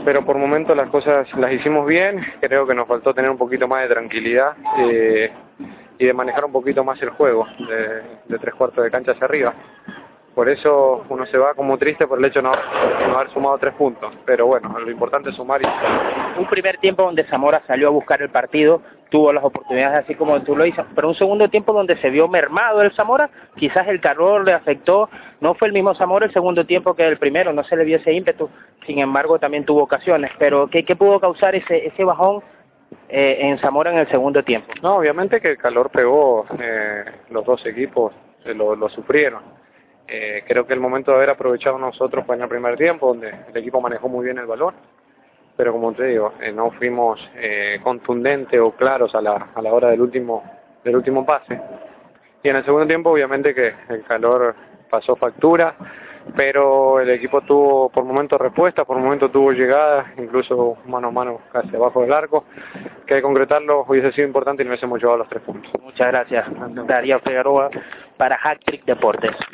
pero por momentos las cosas las hicimos bien. Creo que nos faltó tener un poquito más de tranquilidad y de manejar un poquito más el juego, de 3/4 de cancha hacia arriba. Por eso uno se va como triste por el hecho de no haber sumado 3 puntos. Pero bueno, lo importante es sumar. Un primer tiempo donde Zamora salió a buscar el partido, tuvo las oportunidades así como tú lo dices, pero un segundo tiempo donde se vio mermado el Zamora, quizás el calor le afectó, no fue el mismo Zamora el segundo tiempo que el primero, no se le vio ese ímpetu, sin embargo también tuvo ocasiones, pero ¿qué pudo causar ese bajón en Zamora en el segundo tiempo? No, obviamente que el calor pegó, los dos equipos lo sufrieron. Creo que el momento de haber aprovechado nosotros fue en el primer tiempo, donde el equipo manejó muy bien el balón, pero como te digo, no fuimos contundentes o claros a la hora del último pase. Y en el segundo tiempo obviamente que el calor pasó factura, pero el equipo tuvo por momentos respuestas, por momentos tuvo llegadas, incluso mano a mano casi abajo del arco, que de concretarlo hubiese sido importante y no hubiésemos llevado los 3 puntos. Muchas gracias, Darío Figueroa para Hat Trick Deportes.